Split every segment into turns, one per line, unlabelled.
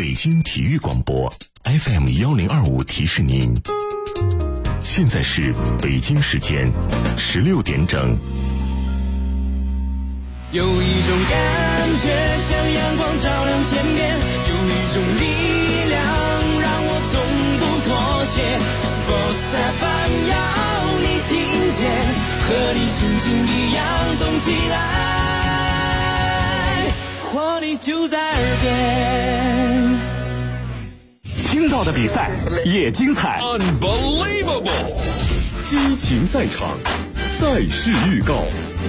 北京体育广播 FM1025提示您，现在是北京时间16点整。
有一种感觉像阳光照亮天边，有一种力量让我从不妥协。Sports FM 要你听见，和你心情一样动起来，活力就在耳边。
听到的比赛也精彩
，Unbelievable！
激情赛场，赛事预告。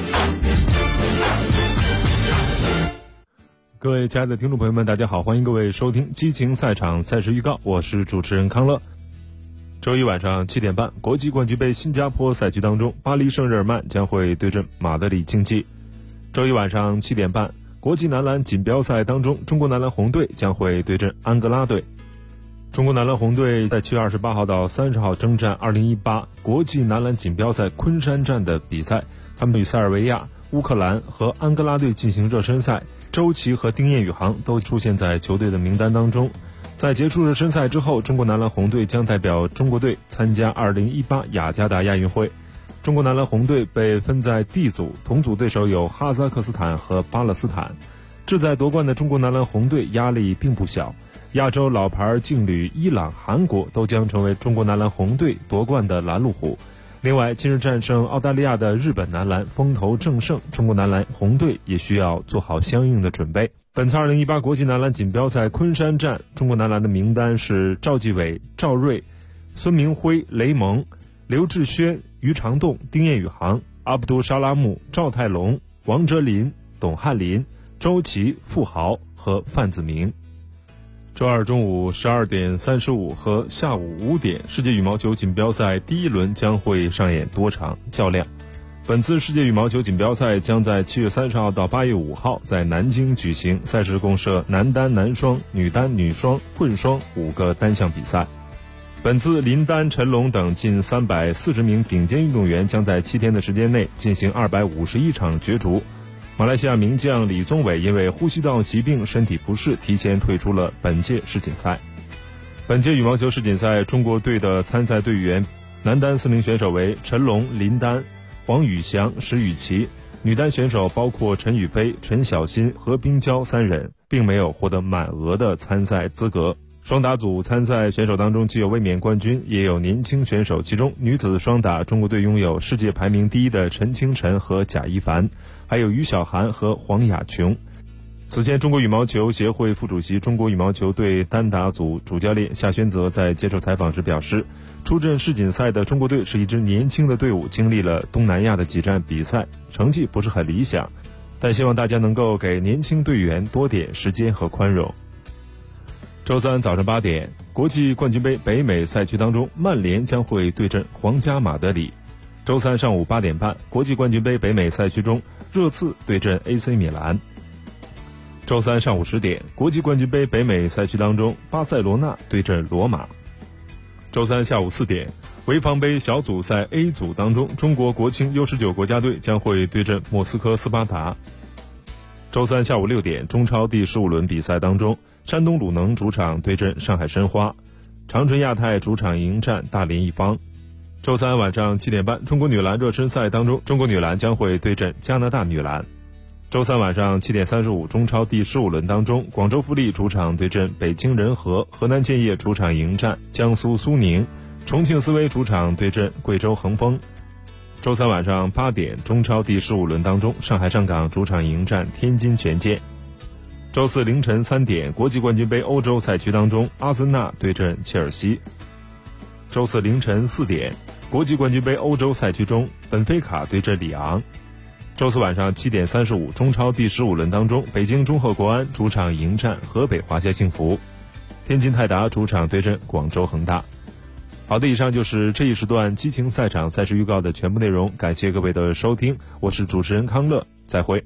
各位亲爱的听众朋友们，大家好，欢迎各位收听激情赛场赛事预告，我是主持人康乐。周一晚上7点半，国际冠军杯新加坡赛区当中，巴黎圣日耳曼将会对阵马德里竞技。周一晚上7点半，国际男篮锦标赛当中，中国男篮红队将会对阵安哥拉队。中国男篮红队在7月28号到30号征战2018国际男篮锦标赛昆山站的比赛，他们与塞尔维亚、乌克兰和安哥拉队进行热身赛，周琦和丁彦雨航都出现在球队的名单当中。在结束热身赛之后，中国男篮红队将代表中国队参加2018雅加达亚运会。中国男篮红队被分在 D 组，同组对手有哈萨克斯坦和巴勒斯坦。志在夺冠的中国男篮红队压力并不小，亚洲老牌劲旅伊朗、韩国都将成为中国男篮红队夺冠的拦路虎。另外，近日战胜澳大利亚的日本男篮风头正盛，中国男篮红队也需要做好相应的准备。本次2018国际男篮锦标赛昆山站，中国男篮的名单是赵继伟、赵睿、孙明辉、雷蒙、刘志轩、于长栋、丁彦雨航、阿卜杜沙拉木、赵泰龙、王哲林、董翰林、周琦、傅豪和范子铭。周二中午12点35和下午5点，世界羽毛球锦标赛第一轮将会上演多场较量。本次世界羽毛球锦标赛将在7月30号到8月5号在南京举行，赛事共设男单、男双、女单、女双、混双5个单项比赛。本次林丹、陈龙等近340名顶尖运动员将在7天的时间内进行251场角逐。马来西亚名将李宗伟因为呼吸道疾病身体不适，提前退出了本届世锦赛。本届羽毛球世锦赛中国队的参赛队员，男单4名选手为陈龙、林丹、黄宇翔、石宇奇，女单选手包括陈雨菲、陈小欣、何冰娇3人，并没有获得满额的参赛资格。双打组参赛选手当中既有卫冕冠军，也有年轻选手，其中女子双打中国队拥有世界排名第1的陈清晨和贾一凡，还有于小涵和黄雅琼。此前，中国羽毛球协会副主席、中国羽毛球队单打组主教练夏宣泽在接受采访时表示，出阵世锦赛的中国队是一支年轻的队伍，经历了东南亚的几站比赛，成绩不是很理想，但希望大家能够给年轻队员多点时间和宽容。周三早上8点，国际冠军杯北美赛区当中，曼联将会对阵皇家马德里。周三上午8点半，国际冠军杯北美赛区中，热刺对阵 AC 米兰。周三上午10点，国际冠军杯北美赛区当中，巴塞罗那对阵罗马。周三下午4点，潍坊杯小组赛 A 组当中，中国国青 U19 国家队将会对阵莫斯科斯巴达。周三下午6点，中超第15轮比赛当中，山东鲁能主场对阵上海申花，长春亚泰主场迎战大连一方。周三晚上7点半，中国女篮热身赛当中，中国女篮将会对阵加拿大女篮。周三晚上7点35，中超第15轮当中，广州富力主场对阵北京人和，河南建业主场迎战江苏苏宁，重庆斯威主场对阵贵州恒丰。周三晚上8点，中超第15轮当中，上海上港主场迎战天津权健。周四凌晨3点，国际冠军杯欧洲赛区当中，阿森纳对阵切尔西。周四凌晨4点，国际冠军杯欧洲赛区中，本菲卡对阵里昂。周四晚上7点35，中超第15轮当中，北京中赫国安主场迎战河北华夏幸福，天津泰达主场对阵广州恒大。好的，以上就是这一时段激情赛场赛事预告的全部内容，感谢各位的收听，我是主持人康乐，再会。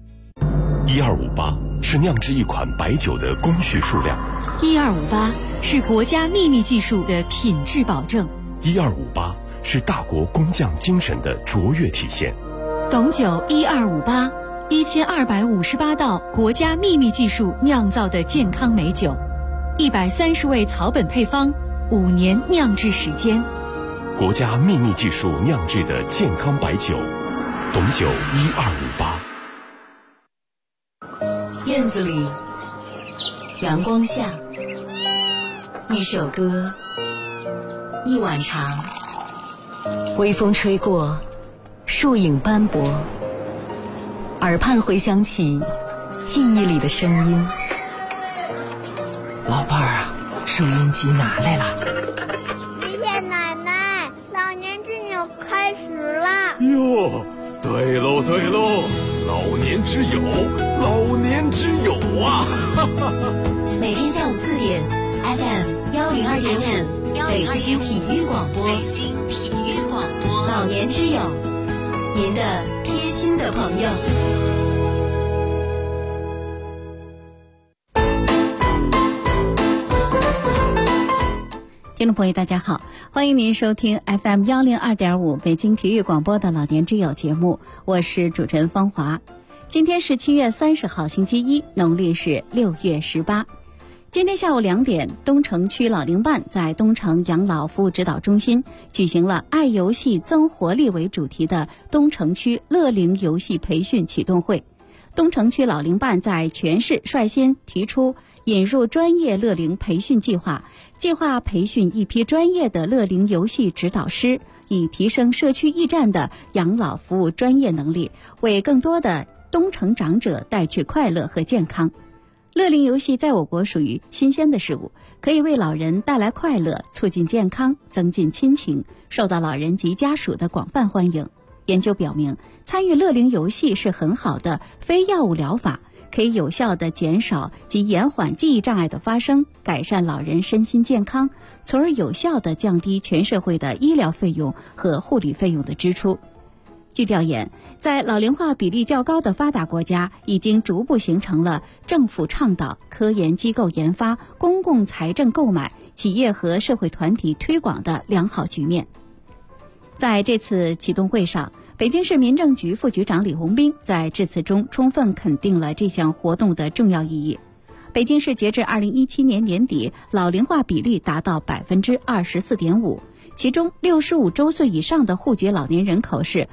1258是酿制一款白酒的工序数量
，1258是国家秘密技术的品质保证
，1258是大国工匠精神的卓越体现。
董酒1258，1258道国家秘密技术酿造的健康美酒。 130味草本配方，5年酿制时间。
国家秘密技术酿制的健康白酒，董酒1258。
院子里，阳光下，一首歌，一碗茶，微风吹过，树影斑驳，耳畔回响起记忆里的声音。
老伴儿啊，收音机拿来了。
爷爷奶奶，老年之友开始了。
哟，对喽对喽，老年之友，老年之友啊！
每天下午4点 ，FM 102.5，北京体育广播，北京体育广播，老年之友，您的贴心的朋友。听众朋友大家好，欢迎您收听 FM 102.5北京体育广播的老年之友节目，我是主持人方华。今天是7月30号星期一，农历是6月18。今天下午2点，东城区老龄办在东城养老服务指导中心举行了爱游戏增活力为主题的东城区乐龄游戏培训启动会。东城区老龄办在全市率先提出引入专业乐龄培训计划，计划培训一批专业的乐龄游戏指导师，以提升社区驿站的养老服务专业能力，为更多的东城长者带去快乐和健康。乐龄游戏在我国属于新鲜的事物，可以为老人带来快乐，促进健康，增进亲情，受到老人及家属的广泛欢迎。研究表明，参与乐龄游戏是很好的非药物疗法，可以有效地减少及延缓记忆障碍的发生，改善老人身心健康，从而有效地降低全社会的医疗费用和护理费用的支出。据调研，在老龄化比例较高的发达国家，已经逐步形成了政府倡导、科研机构研发、公共财政购买、企业和社会团体推广的良好局面。在这次启动会上，北京市民政局副局长李洪斌在致辞中充分肯定了这项活动的重要意义。北京市截至2017年年底，老龄化比例达到 24.5%， 其中65周岁以上的户籍老年人口是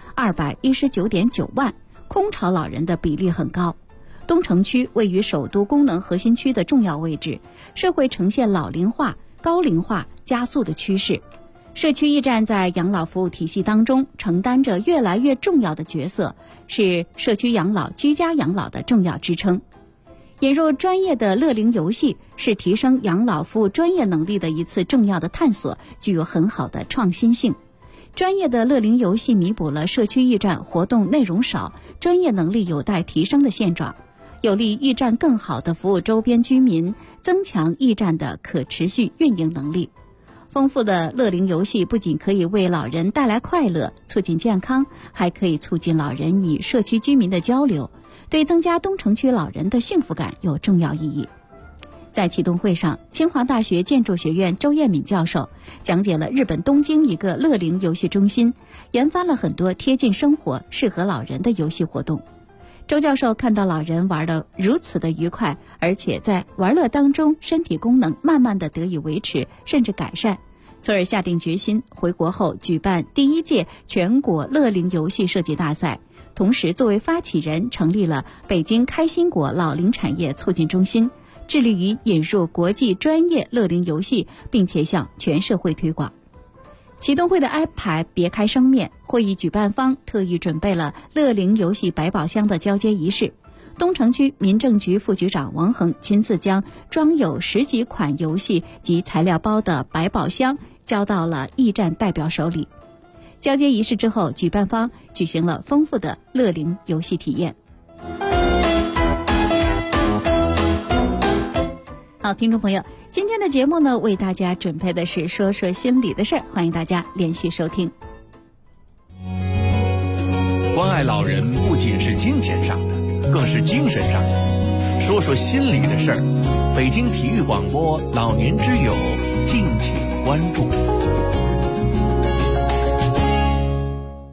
219.9 万，空巢老人的比例很高。东城区位于首都功能核心区的重要位置，社会呈现老龄化、高龄化加速的趋势。社区驿站在养老服务体系当中承担着越来越重要的角色，是社区养老、居家养老的重要支撑。引入专业的乐龄游戏是提升养老服务专业能力的一次重要的探索，具有很好的创新性。专业的乐龄游戏弥补了社区驿站活动内容少、专业能力有待提升的现状，有利驿站更好地服务周边居民，增强驿站的可持续运营能力。丰富的乐龄游戏不仅可以为老人带来快乐，促进健康，还可以促进老人与社区居民的交流，对增加东城区老人的幸福感有重要意义。在启动会上，清华大学建筑学院周彦敏教授讲解了日本东京一个乐龄游戏中心研发了很多贴近生活、适合老人的游戏活动。周教授看到老人玩得如此的愉快，而且在玩乐当中身体功能慢慢的得以维持甚至改善，从而下定决心回国后举办第1届全国乐龄游戏设计大赛，同时作为发起人成立了北京开心果老龄产业促进中心，致力于引入国际专业乐龄游戏，并且向全社会推广。启动会的安排别开生面，会议举办方特意准备了乐龄游戏百宝箱的交接仪式。东城区民政局副局长王恒亲自将装有10几款游戏及材料包的百宝箱交到了驿站代表手里。交接仪式之后，举办方举行了丰富的乐龄游戏体验。好，听众朋友，今天的节目呢，为大家准备的是说说心里的事儿，欢迎大家连续收听。
关爱老人不仅是金钱上的，更是精神上的。说说心里的事儿，北京体育广播老年之友，敬请关注。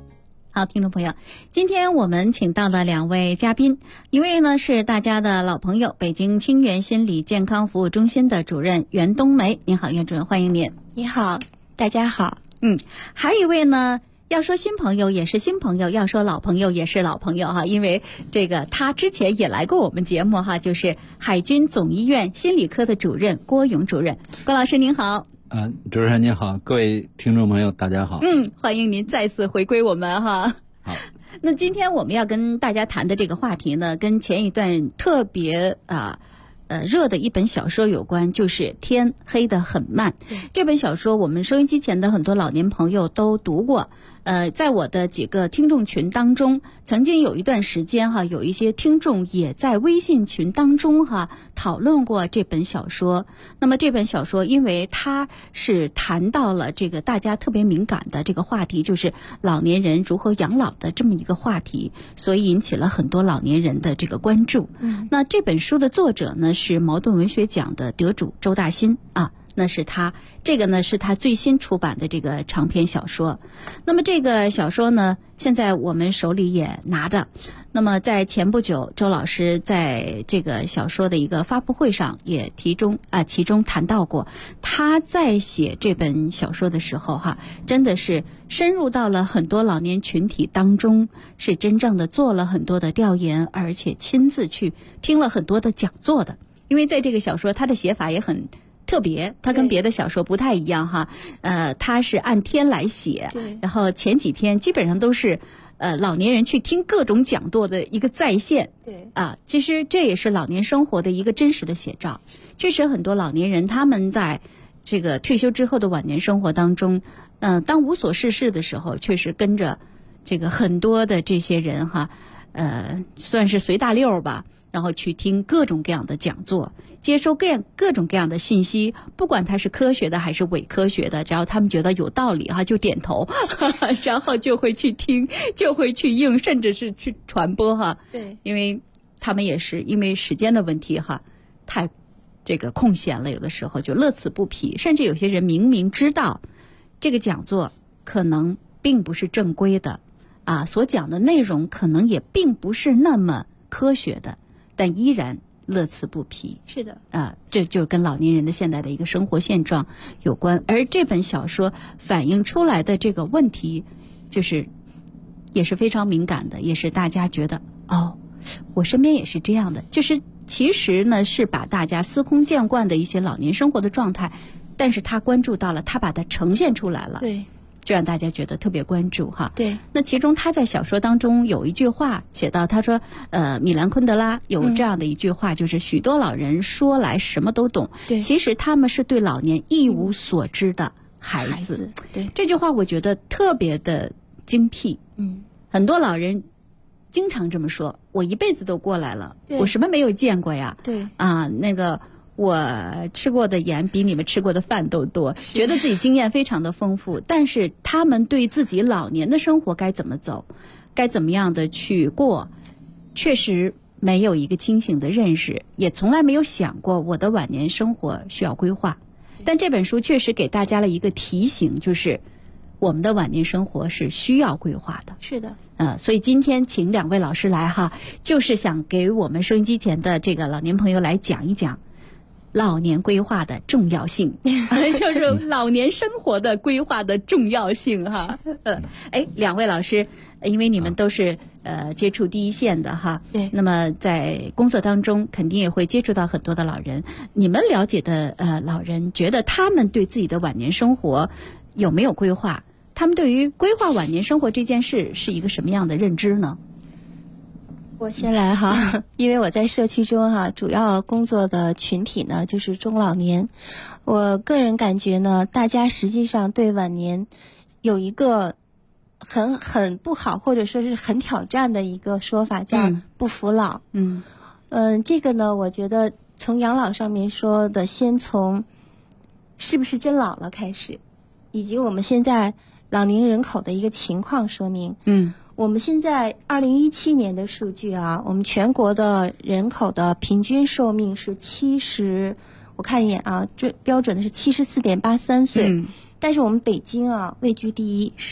好，听众朋友，今天我们请到了2位嘉宾，一位呢是大家的老朋友，北京清源心理健康服务中心的主任袁冬梅。您好，袁主任，欢迎您。
你好，大家好。
还有一位呢，要说新朋友也是新朋友，要说老朋友也是老朋友哈，因为这个他之前也来过我们节目哈，就是海军总医院心理科的主任郭勇主任。郭老师您好。
主持人您好，各位听众朋友大家好。
欢迎您再次回归我们哈。
好，
那今天我们要跟大家谈的这个话题呢，跟前一段特别热的一本小说有关，就是《天黑得很慢》。这本小说我们收音机前的很多老年朋友都读过。在我的几个听众群当中，曾经有一段时间哈，有一些听众也在微信群当中哈讨论过这本小说。那么这本小说，因为它是谈到了这个大家特别敏感的这个话题，就是老年人如何养老的这么一个话题，所以引起了很多老年人的这个关注。那这本书的作者呢是茅盾文学奖的得主周大新啊。那是他，这个呢是他最新出版的这个长篇小说。那么这个小说呢，现在我们手里也拿着。那么在前不久，周老师在这个小说的一个发布会上也其中谈到过，他在写这本小说的时候哈，真的是深入到了很多老年群体当中，是真正的做了很多的调研，而且亲自去听了很多的讲座的。因为在这个小说，他的写法也很特别，它跟别的小说不太一样哈。它是按天来写，然后前几天基本上都是老年人去听各种讲座的一个再现。其实这也是老年生活的一个真实的写照。确实很多老年人他们在这个退休之后的晚年生活当中，当无所事事的时候，确实跟着这个很多的这些人哈，算是随大溜吧。然后去听各种各样的讲座，接收各种各样的信息，不管它是科学的还是伪科学的，只要他们觉得有道理哈，就点头，然后就会去听，就会去应，甚至是去传播哈。
对，
因为他们也是因为时间的问题哈，太这个空闲了，有的时候就乐此不疲，甚至有些人明明知道这个讲座可能并不是正规的所讲的内容可能也并不是那么科学的，但依然乐此不疲。
是的，
这就跟老年人的现在的一个生活现状有关。而这本小说反映出来的这个问题，就是也是非常敏感的，也是大家觉得我身边也是这样的。就是其实呢，是把大家司空见惯的一些老年生活的状态，但是他关注到了，他把它呈现出来了。
对。
就让大家觉得特别关注哈。
对，
那其中他在小说当中有一句话写到，他说米兰昆德拉有这样的一句话，就是许多老人说来什么都懂，
对，
其实他们是对老年一无所知的孩子。
对，
这句话我觉得特别的精辟。很多老人经常这么说，我一辈子都过来了，我什么没有见过呀？
对
那个我吃过的盐比你们吃过的饭都多，觉得自己经验非常的丰富，但是他们对自己老年的生活该怎么走，该怎么样的去过，确实没有一个清醒的认识，也从来没有想过我的晚年生活需要规划。但这本书确实给大家了一个提醒，就是我们的晚年生活是需要规划的。
是的。
所以今天请2位老师来哈，就是想给我们收音机前的这个老年朋友来讲一讲老年规划的重要性，就是老年生活的规划的重要性哈。2位老师，因为你们都是接触第一线的哈，
对，
那么在工作当中肯定也会接触到很多的老人。你们了解的老人，觉得他们对自己的晚年生活有没有规划？他们对于规划晚年生活这件事是一个什么样的认知呢？
我先来哈，因为我在社区中哈，主要工作的群体呢就是中老年。我个人感觉呢，大家实际上对晚年有一个很不好，或者说是很挑战的一个说法，叫不服老。这个呢，我觉得从养老上面说的，先从是不是真老了开始，以及我们现在老龄人口的一个情况说明。我们现在2017年的数据啊，我们全国的人口的平均寿命是70，我看一眼啊，这标准的是74.83岁。但是我们北京啊位居第一，是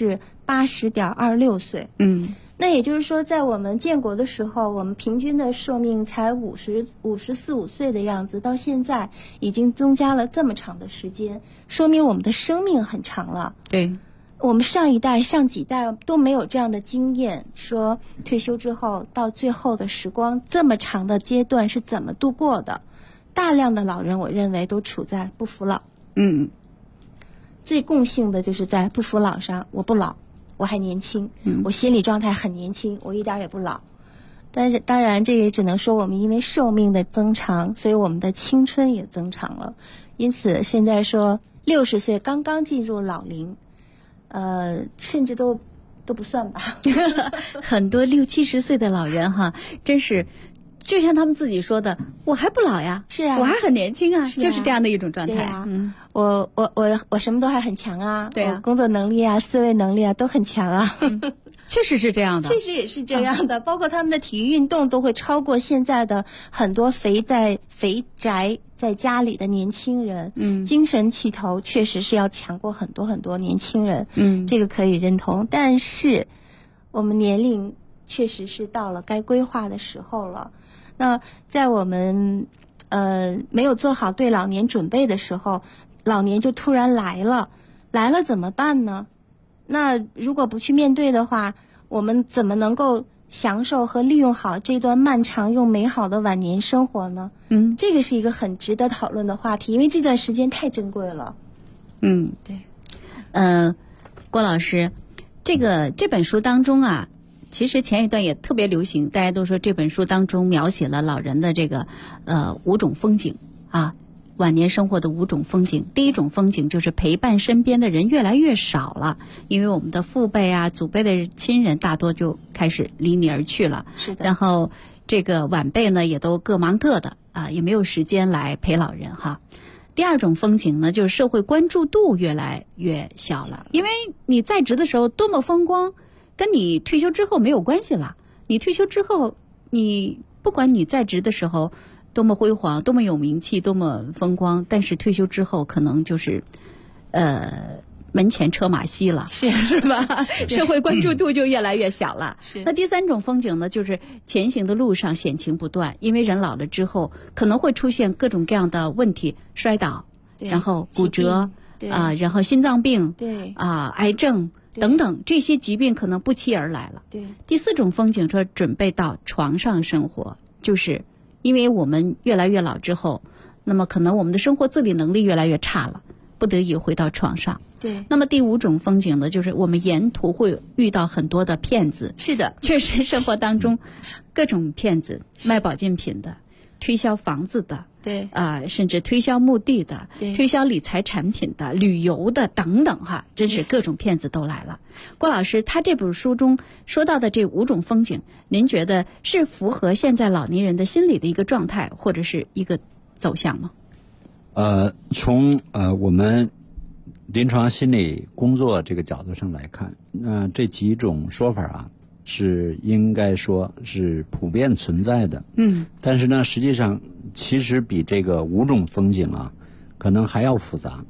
80.26岁。那也就是说，在我们建国的时候，我们平均的寿命才54、55岁的样子，到现在已经增加了这么长的时间，说明我们的生命很长了。
对，
我们上一代、上几代都没有这样的经验，说退休之后到最后的时光这么长的阶段是怎么度过的。大量的老人，我认为都处在不服老。最共性的就是在不服老上，我不老。我还年轻，我心理状态很年轻，我一点也不老。但是当然这也只能说我们因为寿命的增长，所以我们的青春也增长了。因此现在说60岁刚刚进入老龄，甚至都不算吧。
很多60、70岁的老人哈，真是就像他们自己说的，我还不老呀，
是啊，
我还很年轻啊，
是啊，
就是这样的一种状态。
对啊，我什么都还很强啊，
对啊，
我工作能力啊、思维能力啊都很强啊。
确实是这样的，
确实也是这样的，包括他们的体育运动都会超过现在的很多肥宅在家里的年轻人。精神气头确实是要强过很多很多年轻人。这个可以认同，但是我们年龄确实是到了该规划的时候了。那在我们没有做好对老年准备的时候，老年就突然来了怎么办呢？那如果不去面对的话，我们怎么能够享受和利用好这段漫长又美好的晚年生活呢？这个是一个很值得讨论的话题，因为这段时间太珍贵了。对。
郭老师，这本书当中啊，其实前一段也特别流行，大家都说这本书当中描写了老人的这个5种风景啊，晚年生活的5种风景。第一种风景就是陪伴身边的人越来越少了，因为我们的父辈啊、祖辈的亲人大多就开始离你而去了。
是的。
然后这个晚辈呢也都各忙各的啊，也没有时间来陪老人哈。第二种风景呢，就是社会关注度越来越小了，因为你在职的时候多么风光，跟你退休之后没有关系了。你退休之后，你不管你在职的时候多么辉煌、多么有名气、多么风光，但是退休之后可能就是门前车马稀了，是吧？社会关注度就越来越小了。那第三种风景呢，就是前行的路上险情不断，因为人老了之后可能会出现各种各样的问题，摔倒，然后骨折啊，然后心脏病，
对
啊，癌症等等，这些疾病可能不期而来了。
对。
第四种风景说准备到床上生活，就是因为我们越来越老之后，那么可能我们的生活自理能力越来越差了，不得已回到床上。
对。
那么第5种风景呢，就是我们沿途会遇到很多的骗子。
是的，
确实生活当中各种骗子，卖保健品的，推销房子的，
对
甚至推销墓地的，
对，
推销理财产品的，旅游的等等哈，真是各种骗子都来了。郭老师，他这本书中说到的这5种风景，您觉得是符合现在老年人的心理的一个状态，或者是一个走向吗？
从我们临床心理工作这个角度上来看，那这几种说法啊，是应该说是普遍存在的。但是呢，实际上其实比这个5种风景啊，可能还要复杂。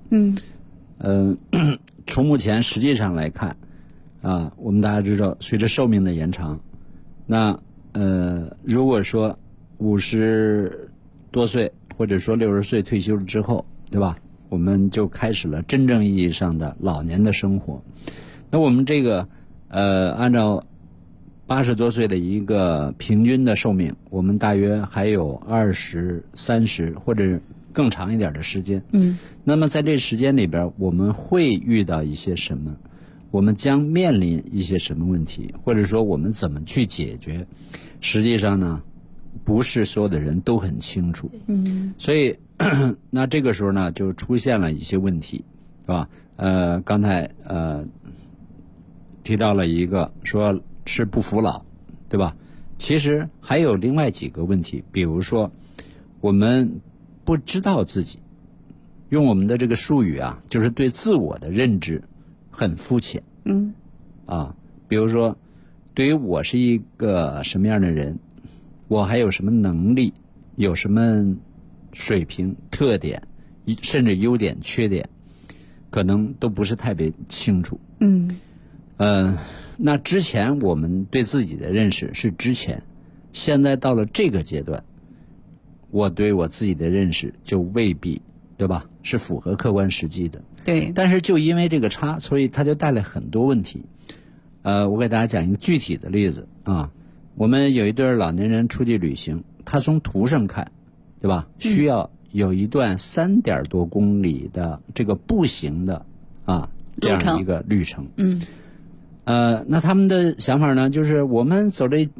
从目前实际上来看啊，我们大家知道，随着寿命的延长，那如果说50多岁或者说60岁退休了之后，对吧？我们就开始了真正意义上的老年的生活。那我们这个按照80多岁的一个平均的寿命，我们大约还有20、30或者更长一点的时间。那么在这时间里边，我们会遇到一些什么？我们将面临一些什么问题？或者说我们怎么去解决？实际上呢，不是所有的人都很清楚。所以那这个时候呢，就出现了一些问题，是吧？刚才提到了一个说是不服老，对吧？其实还有另外几个问题，比如说我们不知道自己，用我们的这个术语啊，就是对自我的认知很肤浅。比如说对于我是一个什么样的人，我还有什么能力，有什么水平、特点，甚至优点、缺点，可能都不是特别清楚。 那之前我们对自己的认识是之前，现在到了这个阶段，我对我自己的认识就未必，对吧？是符合客观实际的。
对。
但是就因为这个差，所以它就带来很多问题。我给大家讲一个具体的例子啊。我们有一对老年人出去旅行，他从图上看，对吧？需要有一段3点多公里的这个步行的这样一个旅程。那他们的想法呢，就是我们走这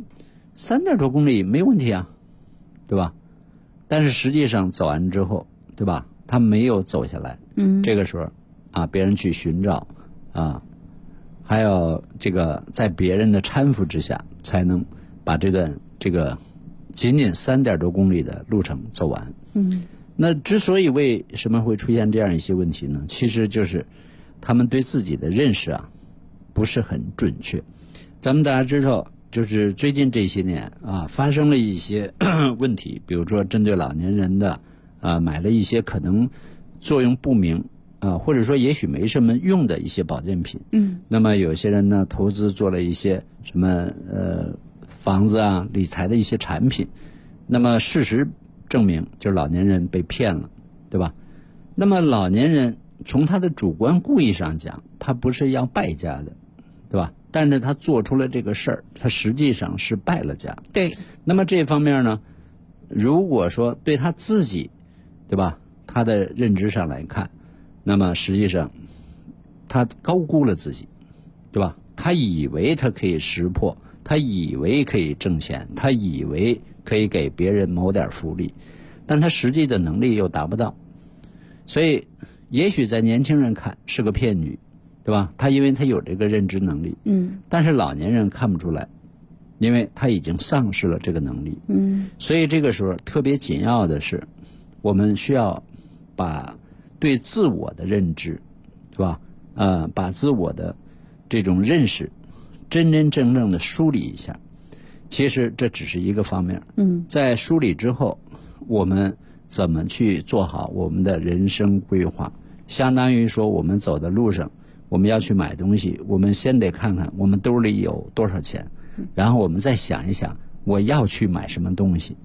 3点多公里没问题啊，对吧？但是实际上走完之后，对吧？他没有走下来。这个时候别人去寻找还有这个在别人的搀扶之下，才能把这个仅仅3点多公里的路程走完。那之所以为什么会出现这样一些问题呢？其实就是他们对自己的认识不是很准确。咱们大家知道，就是最近这些年发生了一些问题，比如说针对老年人的买了一些可能作用不明或者说也许没什么用的一些保健品。那么有些人呢投资做了一些什么房子理财的一些产品，那么事实证明就是老年人被骗了，对吧？那么老年人从他的主观故意上讲，他不是要败家的，对吧？但是他做出了这个事儿，他实际上是败了家。
对。
那么这方面呢，如果说对他自己，对吧？他的认知上来看，那么实际上他高估了自己，对吧？他以为他可以识破，他以为可以挣钱，他以为可以给别人谋点福利，但他实际的能力又达不到。所以也许在年轻人看是个骗局，对吧？他因为他有这个认知能力，但是老年人看不出来，因为他已经丧失了这个能力。所以这个时候特别紧要的是，我们需要把对自我的认知，是吧？把自我的这种认识真真正正的梳理一下。其实这只是一个方面。在梳理之后，我们怎么去做好我们的人生规划？相当于说，我们走的路上，我们要去买东西，我们先得看看我们兜里有多少钱，然后我们再想一想我要去买什么东西。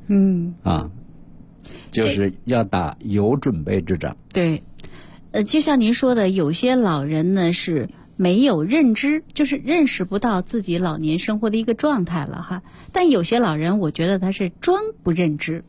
就是要打有准备之仗。
对，就像您说的，有些老人呢是没有认知，就是认识不到自己老年生活的一个状态了哈。但有些老人，我觉得他是装不认知。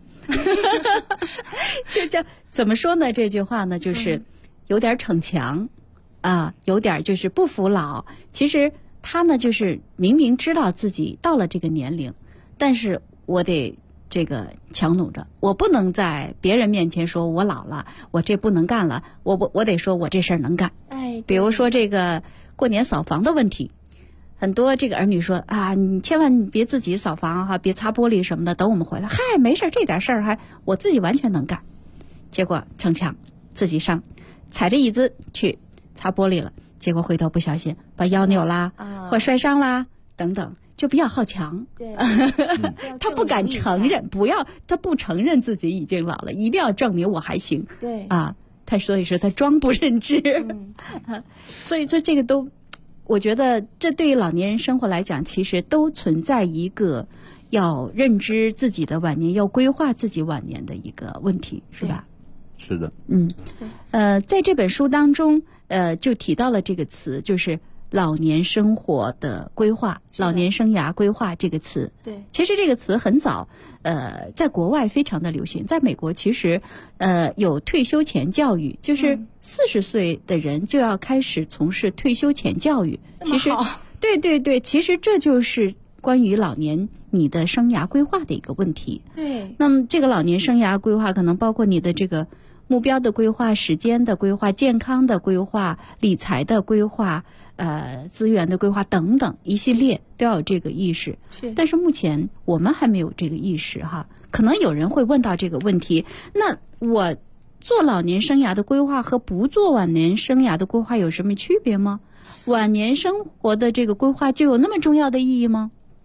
就像怎么说呢？这句话呢，就是有点逞强有点就是不服老。其实他呢，就是明明知道自己到了这个年龄，但是我得这个强弩着，我不能在别人面前说我老了，我这不能干了，我得说我这事儿能干。比如说这个过年扫房的问题，很多这个儿女说你千万别自己扫房别擦玻璃什么的，等我们回来。没事，这点事儿我自己完全能干。结果逞强，自己上踩着椅子去擦玻璃了，结果回头不小心把腰扭啦，或摔伤啦等等，就比较好强。
对，
他不敢承认，他不承认自己已经老了，一定要证明我还行。
对
所以说他装不认知。所以说这个都，我觉得这对于老年人生活来讲，其实都存在一个要认知自己的晚年，要规划自己晚年的一个问题，是吧？
是的。
在这本书当中，就提到了这个词，就是老年生活的规划，老年生涯规划这个词。
对，
其实这个词很早，在国外非常的流行，在美国其实有退休前教育，就是40岁的人就要开始从事退休前教育。其实，对，其实这就是关于老年你的生涯规划的一个问题。
对，
那么这个老年生涯规划可能包括你的这个目标的规划、时间的规划、健康的规划、理财的规划、资源的规划等等一系列都要有这个意识。但是目前我们还没有这个意识哈。可能有人会问到这个问题，那我做老年生涯的规划和不做晚年生涯的规划有什么区别吗？晚年生活的这个规划就有那么重要的意义吗？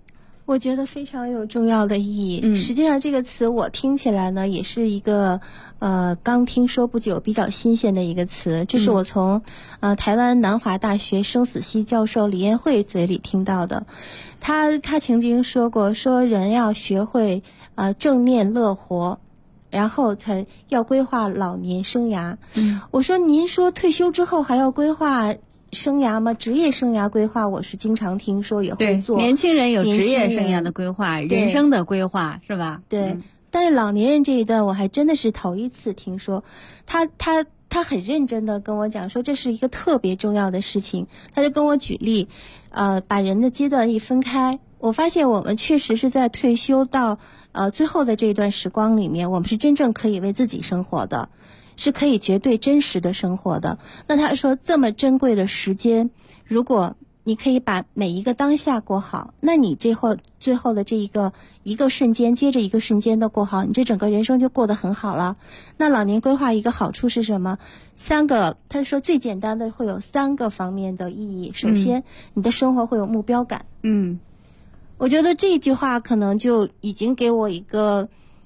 我觉得非常有重要的意义。实际上这个词我听起来呢，也是一个刚听说不久，比较新鲜的一个词。这是我从台湾南华大学生死系教授李彦慧嘴里听到的。他曾经说过，说人要学会正念乐活，然后才要规划老年生涯。我说您说退休之后还要规划生涯吗？职业生涯规划我是经常听说也会做。
年轻人有职业生涯的规划，人生的规划是吧？
对。但是老年人这一段我还真的是头一次听说。他很认真的跟我讲说这是一个特别重要的事情。他就跟我举例，把人的阶段一分开，我发现我们确实是在退休到最后的这一段时光里面，我们是真正可以为自己生活的，是可以绝对真实的生活的。那他说这么珍贵的时间，如果你可以把每一个当下过好，那你最后的这一个瞬间接着一个瞬间的过好，你这整个人生就过得很好了。那老年规划一个好处是什么？3个，他说最简单的会有3个方面的意义。首先，你的生活会有目标感。我觉得这句话可能就已经给我一个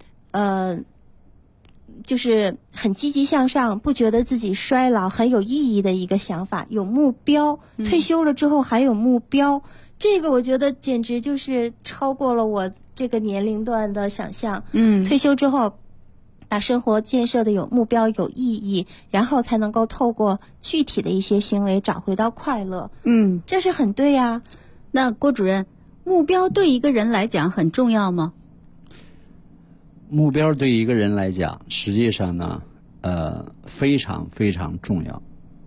就是很积极向上，不觉得自己衰老，很有意义的一个想法。有目标，退休了之后还有目标，这个我觉得简直就是超过了我这个年龄段的想象。退休之后把生活建设的有目标有意义，然后才能够透过具体的一些行为找回到快乐。这是很对呀。
那郭主任，目标对一个人来讲很重要吗？
目标对一个人来讲，实际上呢，非常非常重要。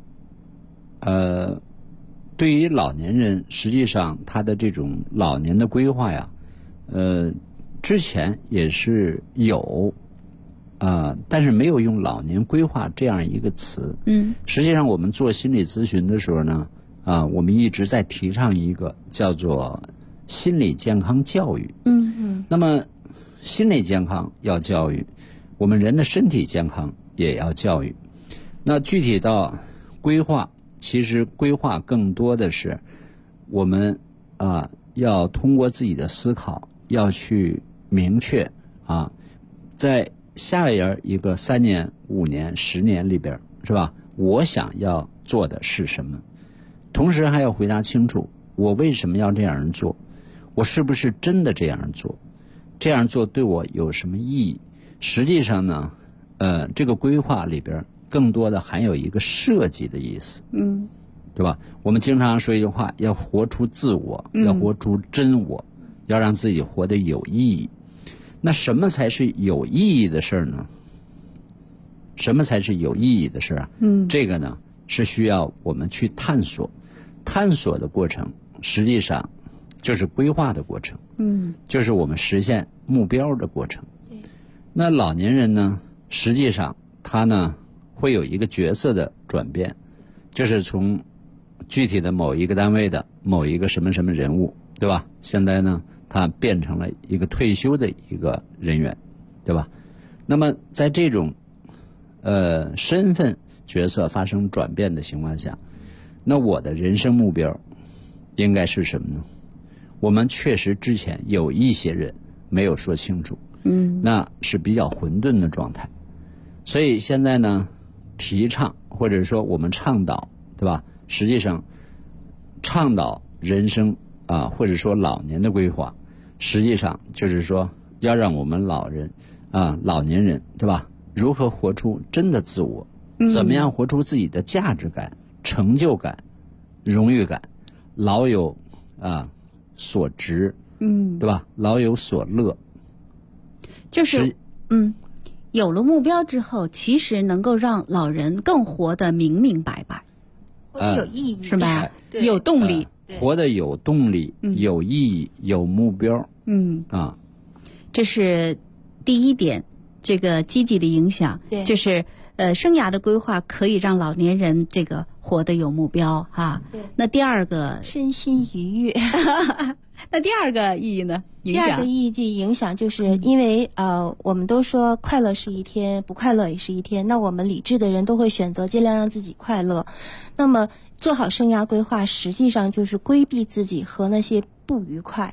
对于老年人，实际上他的这种老年的规划呀，之前也是有，但是没有用老年规划这样一个词。实际上我们做心理咨询的时候呢，我们一直在提倡一个叫做心理健康教育。那么心理健康要教育，我们人的身体健康也要教育。那具体到规划，其实规划更多的是我们要通过自己的思考，要去明确在下一个3年、5年、10年里边，是吧？我想要做的是什么？同时还要回答清楚，我为什么要这样做？我是不是真的这样做？这样做对我有什么意义？实际上呢，这个规划里边更多的含有一个设计的意思，对吧？我们经常说一句话，要活出自我，要活出真我，要让自己活得有意义。那什么才是有意义的事呢？什么才是有意义的事啊？这个呢是需要我们去探索，探索的过程实际上就是规划的过程，就是我们实现目标的过程。那老年人呢，实际上他呢会有一个角色的转变，就是从具体的某一个单位的某一个什么什么人物，对吧？现在呢，他变成了一个退休的一个人员，对吧？那么在这种身份角色发生转变的情况下，那我的人生目标应该是什么呢？我们确实之前有一些人没有说清楚，那是比较混沌的状态。所以现在呢，提倡或者说我们倡导，对吧？实际上倡导人生或者说老年的规划，实际上就是说要让我们老年人，对吧？如何活出真的自我？怎么样活出自己的价值感、成就感、荣誉感，老有所值，对吧？老有所乐。
就是有了目标之后，其实能够让老人更活得明明白白，
活得有意义，
是吧？有动力，
活得有动力，有意义，有目标。
这是第一点，这个积极的影响，就是生涯的规划可以让老年人这个活得有目标哈。那第二个，
身心愉悦。
那第二个意义呢？
第二个意义即影响，就是因为我们都说快乐是一天，不快乐也是一天。那我们理智的人都会选择尽量让自己快乐。那么做好生涯规划，实际上就是规避自己和那些不愉快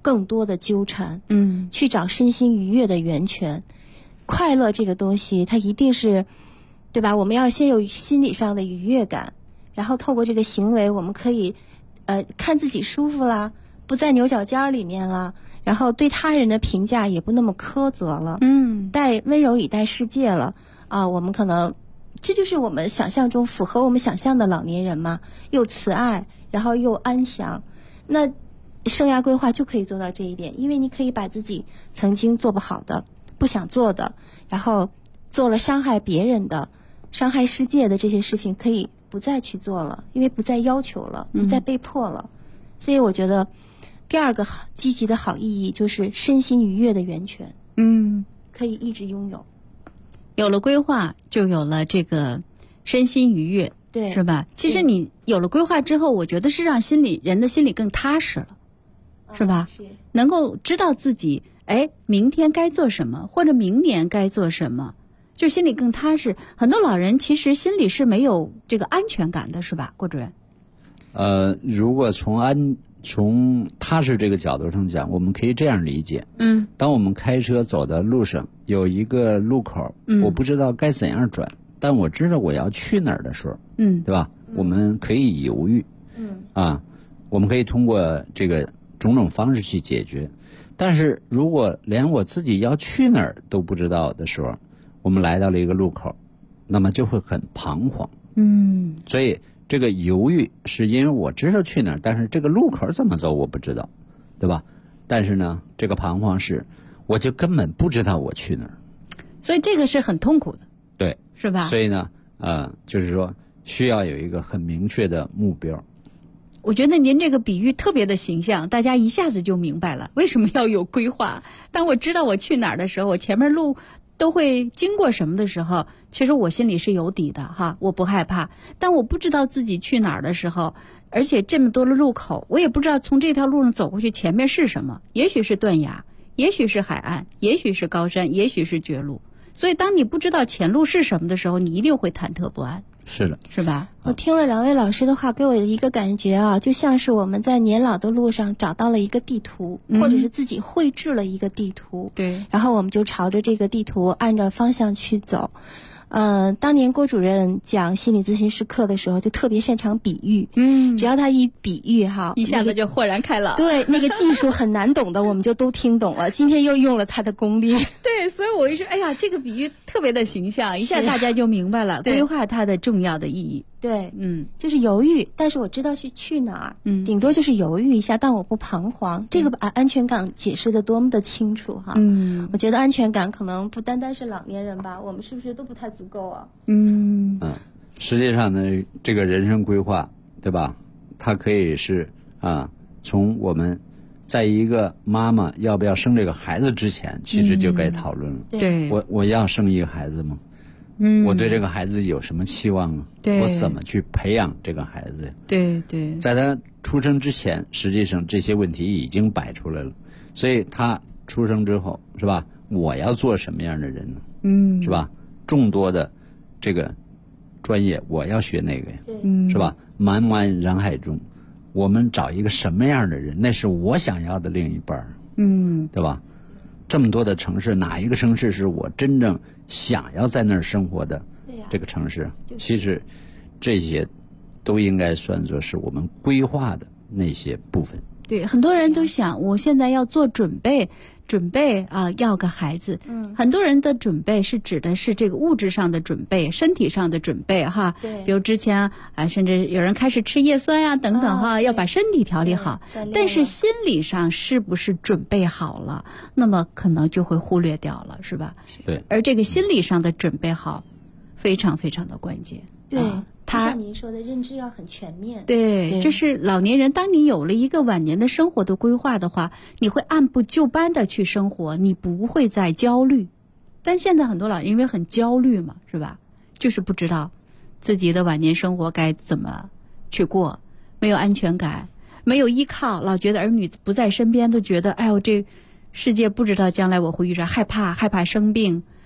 更多的纠缠，去找身心愉悦的源泉。快乐这个东西，它一定是，对吧？我们要先有心理上的愉悦感，然后透过这个行为，我们可以，看自己舒服啦，不在牛角尖里面了，然后对他人的评价也不那么苛责了，待温柔以待世界了啊。我们可能，这就是我们想象中符合我们想象的老年人嘛，又慈爱，然后又安详。那生涯规划就可以做到这一点，因为你可以把自己曾经做不好的、不想做的，然后做了伤害别人的、伤害世界的这些事情，可以不再去做了，因为不再要求了，不再被迫了。所以我觉得第二个积极的好意义就是身心愉悦的源泉，可以一直拥有。
有了规划，就有了这个身心愉悦，
对，
是吧？其实你有了规划之后，我觉得是让人的心里更踏实了，是吧？
是
能够知道自己，明天该做什么，或者明年该做什么，就心里更踏实。很多老人其实心里是没有这个安全感的，是吧，郭主任？
如果从踏实这个角度上讲，我们可以这样理解。当我们开车走的路上有一个路口，我不知道该怎样转，但我知道我要去哪儿的时候，对吧？我们可以犹豫，我们可以通过这个种种方式去解决。但是如果连我自己要去哪儿都不知道的时候，我们来到了一个路口，那么就会很彷徨。所以这个犹豫是因为我知道去哪儿，但是这个路口怎么走我不知道，对吧？但是呢，这个彷徨是我就根本不知道我去哪儿，
所以这个是很痛苦的，
对，
是吧？
所以呢，就是说需要有一个很明确的目标。
我觉得您这个比喻特别的形象，大家一下子就明白了为什么要有规划。当我知道我去哪儿的时候，我前面路都会经过什么的时候，其实我心里是有底的哈，我不害怕。但我不知道自己去哪儿的时候，而且这么多的路口，我也不知道从这条路上走过去前面是什么，也许是断崖，也许是海岸，也许是高山，也许是绝路。所以当你不知道前路是什么的时候，你一定会忐忑不安。
是的，
是吧？
我听了两位老师的话，给我一个感觉啊，就像是我们在年老的路上找到了一个地图，或者是自己绘制了一个地图，
对，
然后我们就朝着这个地图按照方向去走。当年郭主任讲心理咨询师课的时候，就特别擅长比喻，只要他一比喻哈，
一下子就豁然开朗。
对，那个技术很难懂的，我们就都听懂了。今天又用了他的功力，
对，所以我一说，哎呀，这个比喻特别的形象，一下大家就明白了规划它的重要的意义。
对，就是犹豫，但是我知道去哪儿，顶多就是犹豫一下，但我不彷徨。这个把安全感解释的多么的清楚哈。我觉得安全感可能不单单是老年人吧，我们是不是都不太足够啊？
实际上呢，这个人生规划，对吧？它可以是从我们在一个妈妈要不要生这个孩子之前，其实就该讨论了。
对，
我要生一个孩子吗？我对这个孩子有什么期望啊？我怎么去培养这个孩子？
对对，
在他出生之前，实际上这些问题已经摆出来了。所以他出生之后，是吧？我要做什么样的人呢？是吧？众多的这个专业，我要学哪个呀？是吧？茫茫人海中，我们找一个什么样的人？那是我想要的另一半，对吧？这么多的城市，哪一个城市是我真正想要在那儿生活的这个城市？其实这些都应该算作是我们规划的那些部分。
对，很多人都想我现在要做准备要个孩子。很多人的准备是指的是这个物质上的准备，身体上的准备哈。
对，
比如之前甚至有人开始吃叶酸呀等等哈，要把身体调理好。但是心理上是不是准备好了，那么可能就会忽略掉了，是吧？
对。
而这个心理上的准备好，非常非常的关键。
对。就像您说的，认知要很全面。
对，就是老年人，当你有了一个晚年的生活的规划的话，你会按部就班的去生活，你不会再焦虑。但现在很多老人因为很焦虑嘛，是吧？就是不知道自己的晚年生活该怎么去过，没有安全感，没有依靠，老觉得儿女不在身边，都觉得哎呦这世界不知道将来我会遇上，害怕生病，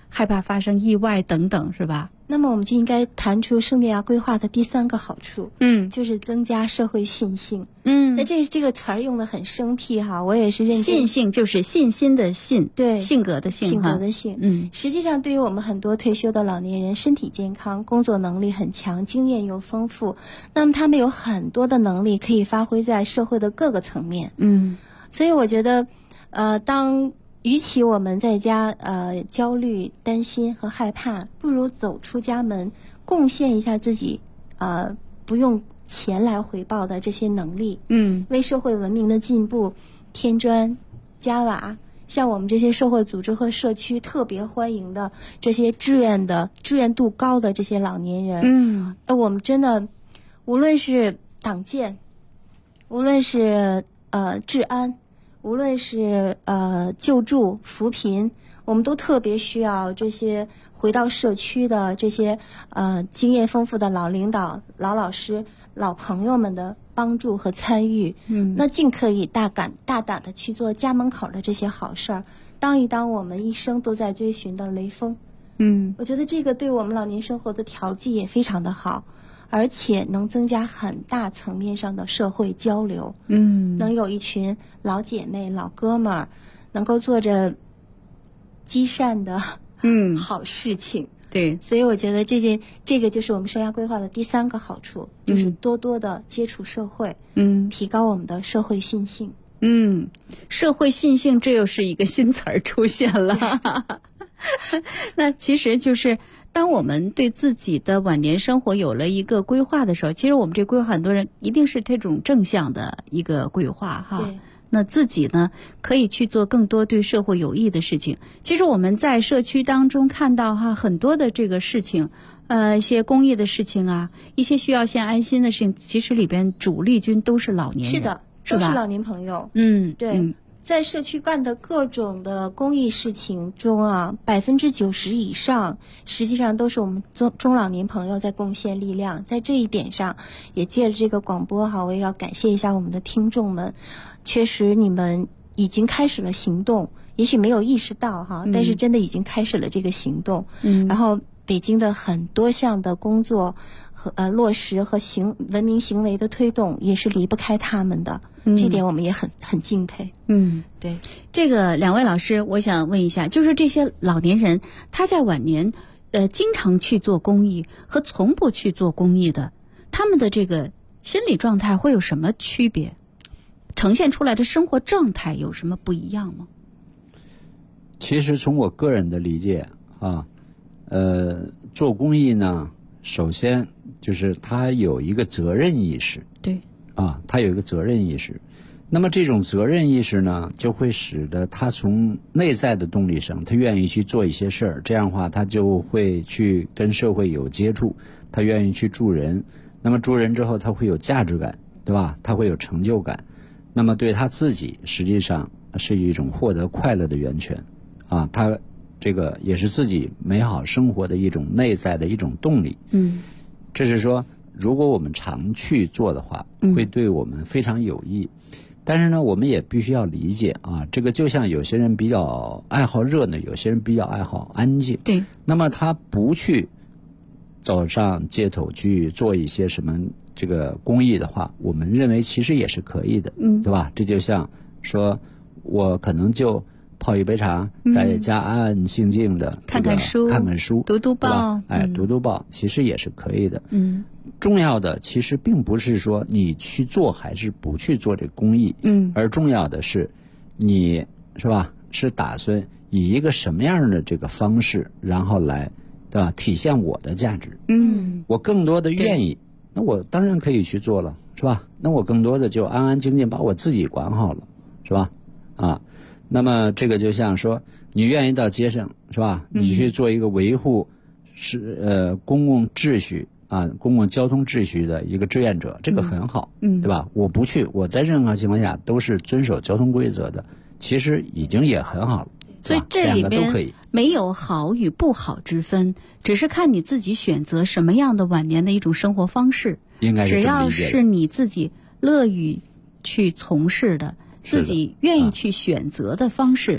害怕发生意外等等，是吧？
那么我们就应该谈出生涯规划的第3个好处，就是增加社会信性。那这个词儿用的很生僻哈，我也是认真。
信性就是信心的信，
对，
性格的性，
性格的性。实际上对于我们很多退休的老年人，身体健康，工作能力很强，经验又丰富，那么他们有很多的能力可以发挥在社会的各个层面。所以我觉得，与其我们在家焦虑、担心和害怕，不如走出家门，贡献一下自己不用钱来回报的这些能力，为社会文明的进步添砖加瓦。像我们这些社会组织和社区特别欢迎的这些志愿度高的这些老年人，我们真的无论是党建，无论是治安，无论是救助扶贫，我们都特别需要这些回到社区的这些经验丰富的老领导、老师、老朋友们的帮助和参与。那尽可以大胆的去做家门口的这些好事儿，当一当我们一生都在追寻的雷锋。我觉得这个对我们老年生活的调剂也非常的好，而且能增加很大层面上的社会交流。能有一群老姐妹、老哥们儿，能够做着积善的好事情。
对，
所以我觉得这个就是我们生涯规划的第3个好处，就是多多的接触社会，提高我们的社会信性。
社会信性，这又是一个新词儿出现了。那其实就是当我们对自己的晚年生活有了一个规划的时候，其实我们这规划很多人一定是这种正向的一个规划哈。
对，
那自己呢可以去做更多对社会有益的事情。其实我们在社区当中看到哈很多的这个事情，一些公益的事情啊，一些需要先安心的事情，其实里边主力军都是老年人。
是的，都是老年朋友。对。在社区干的各种的公益事情中啊，90%以上实际上都是我们中老年朋友在贡献力量。在这一点上，也借着这个广播哈，我也要感谢一下我们的听众们。确实，你们已经开始了行动，也许没有意识到哈，但是真的已经开始了这个行动。然后北京的很多项的工作和落实和文明行为的推动，也是离不开他们的。这点我们也很敬佩。对，
这个2位老师，我想问一下，就是这些老年人，他在晚年经常去做公益和从不去做公益的，他们的这个心理状态会有什么区别？呈现出来的生活状态有什么不一样吗？
其实从我个人的理解啊，做公益呢，首先就是他有一个责任意识。
对。
他有一个责任意识，那么这种责任意识呢，就会使得他从内在的动力上，他愿意去做一些事儿，这样的话他就会去跟社会有接触，他愿意去助人，那么助人之后他会有价值感，对吧？他会有成就感，那么对他自己实际上是一种获得快乐的源泉他这个也是自己美好生活的一种内在的一种动力。这是说如果我们常去做的话，会对我们非常有益。但是呢，我们也必须要理解这个就像有些人比较爱好热闹，有些人比较爱好安静。
对。
那么他不去走上街头去做一些什么这个公益的话，我们认为其实也是可以的，对吧？这就像说，我可能就泡一杯茶，在家安安静静的
看看书，读报，
读报，其实也是可以的。重要的其实并不是说你去做还是不去做这个公益，而重要的是你是吧？是打算以一个什么样的这个方式，然后来对吧？体现我的价值。我更多的愿意，那我当然可以去做了，是吧？那我更多的就安安静静把我自己管好了，是吧？那么这个就像说，你愿意到街上是吧？你去做一个维护公共秩序公共交通秩序的一个志愿者，这个很好，对吧？我不去，我在任何情况下都是遵守交通规则的，其实已经也很好了。
所以这里边没有好与不好之分，只是看你自己选择什么样的晚年的一种生活方式。
应该是这么理解的。
只要是你自己乐于去从事的，自己愿意去选择的方式，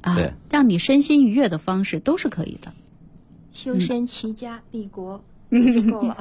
对，
让你身心愉悦的方式都是可以的。
修身齐家立国就够了。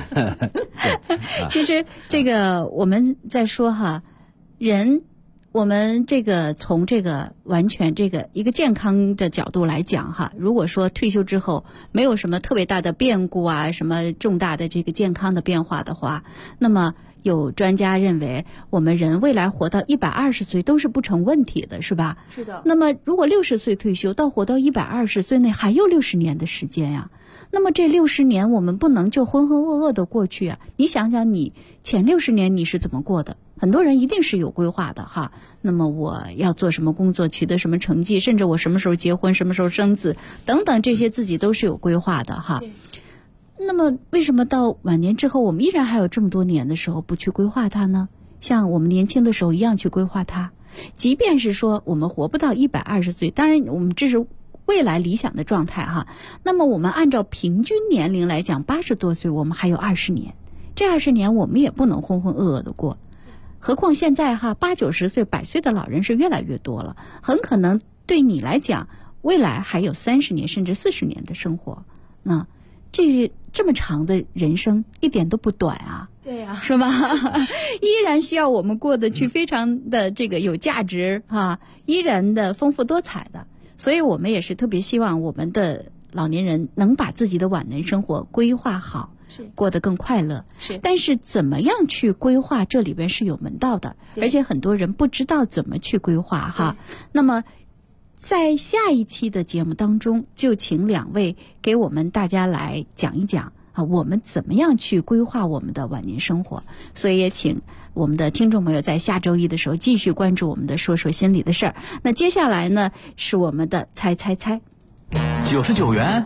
其实这个我们在说哈，人我们这个从这个完全这个一个健康的角度来讲哈，如果说退休之后没有什么特别大的变故啊，什么重大的这个健康的变化的话，那么有专家认为我们人未来活到120岁都是不成问题的，是吧？
是的。
那么如果60岁退休，到活到120岁内还有60年的时间呀。那么这60年我们不能就浑浑噩噩的过去啊！你想想你前60年你是怎么过的？很多人一定是有规划的哈。那么我要做什么工作，取得什么成绩，甚至我什么时候结婚，什么时候生子等等，这些自己都是有规划的哈。那么为什么到晚年之后我们依然还有这么多年的时候不去规划它呢？像我们年轻的时候一样去规划它。即便是说我们活不到120岁，当然我们这是未来理想的状态哈。那么我们按照平均年龄来讲，80多岁我们还有20年，这20年我们也不能浑浑噩噩的过。何况现在哈，80、90岁、100岁的老人是越来越多了，很可能对你来讲，未来还有30年甚至40年的生活。那这么长的人生一点都不短啊。
对呀，
是吧？依然需要我们过得去非常的这个有价值啊，依然的丰富多彩的。所以我们也是特别希望我们的老年人能把自己的晚年生活规划好，过得更快乐。但是怎么样去规划，这里边是有门道的，而且很多人不知道怎么去规划哈。那么在下一期的节目当中，就请2位给我们大家来讲一讲啊，我们怎么样去规划我们的晚年生活。所以也请我们的听众朋友在下周一的时候继续关注我们的说说心里的事儿。那接下来呢是我们的猜猜猜。
99元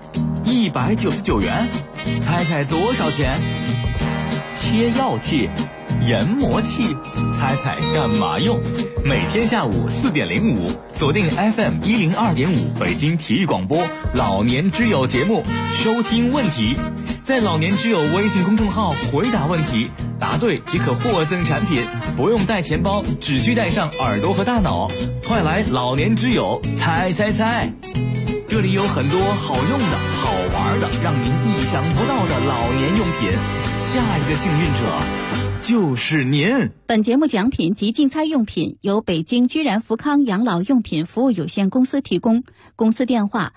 ，199元，猜猜多少钱？切药器、研磨器，猜猜干嘛用？每天下午4点05，锁定 FM 102.5北京体育广播老年之友节目，收听问题，在老年之友微信公众号回答问题，答对即可获赠产品，不用带钱包，只需带上耳朵和大脑。快来老年之友猜猜猜！这里有很多好用的、好玩的，让您意想不到的老年用品。下一个幸运者就是您。
本节目奖品及竞猜用品由北京居然福康养老用品服务有限公司提供，公司电话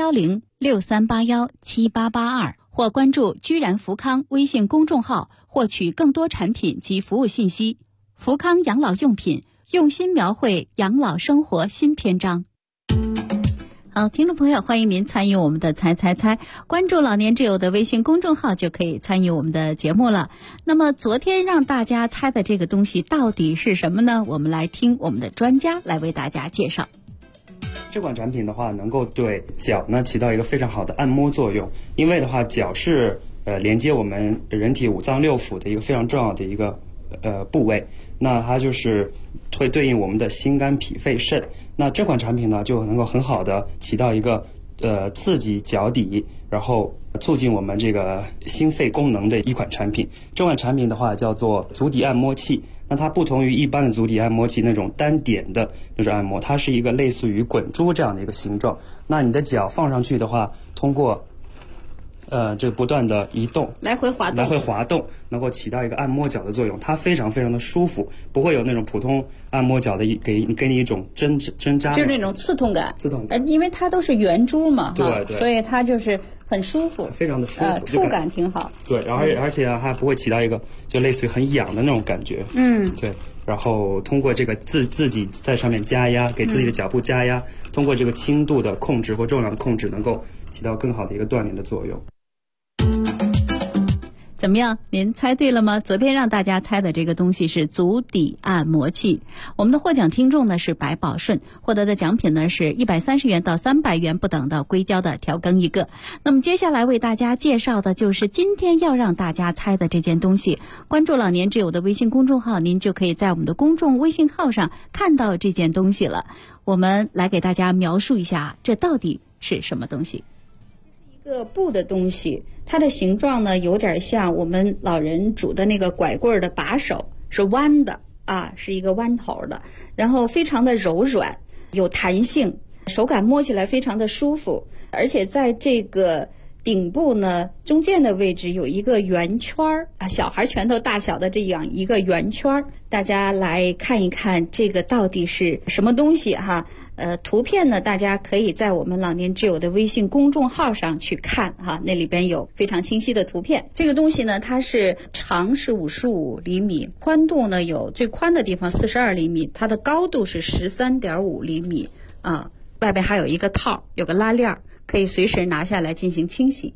01063817882，或关注居然福康微信公众号获取更多产品及服务信息。福康养老用品，用心描绘养老生活新篇章。好，听众朋友，欢迎您参与我们的猜猜猜，关注老年之友的微信公众号就可以参与我们的节目了。那么昨天让大家猜的这个东西到底是什么呢？我们来听我们的专家来为大家介绍。
这款产品的话，能够对脚呢起到一个非常好的按摩作用，因为的话，脚是连接我们人体5脏6腑的一个非常重要的一个部位。那它就是会对应我们的心肝脾肺肾。那这款产品呢，就能够很好的起到一个刺激脚底，然后促进我们这个心肺功能的一款产品。这款产品的话叫做足底按摩器。那它不同于一般的足底按摩器那种单点的那种按摩，它是一个类似于滚珠这样的一个形状。那你的脚放上去的话，通过这不断的移动，来回滑动，能够起到一个按摩脚的作用。它非常非常的舒服，不会有那种普通按摩脚的给你一种针扎，
就是那种刺痛感。因为它都是圆珠嘛，
对，
所以它就是很舒服，
非常的舒服，
触感挺好。
对，然后而且还不会起到一个就类似于很痒的那种感觉。对。然后通过这个自己在上面加压，给自己的脚部加压，通过这个轻度的控制或重量的控制，能够起到更好的一个锻炼的作用。
怎么样？您猜对了吗？昨天让大家猜的这个东西是足底按摩器。我们的获奖听众呢是白宝顺，获得的奖品呢是130元到300元不等的硅胶的调羹1个。那么接下来为大家介绍的就是今天要让大家猜的这件东西。关注老年之友的微信公众号，您就可以在我们的公众微信号上看到这件东西了。我们来给大家描述一下，这到底是什么东西？这是一个布的东西，它的形状呢有点像我们老人拄的那个拐棍的把手，是弯的啊，是一个弯头的，然后非常的柔软，有弹性， 手感摸起来非常的舒服，而且在这个顶部呢中间的位置有一个圆圈啊，小孩拳头大小的这样一个圆圈，大家来看一看这个到底是什么东西哈。图片呢大家可以在我们老年之友的微信公众号上去看哈，那里边有非常清晰的图片。这个东西呢它是长是55厘米，宽度呢有最宽的地方42厘米，它的高度是13.5厘米啊，外边还有一个套，有个拉链，可以随时拿下来进行清洗。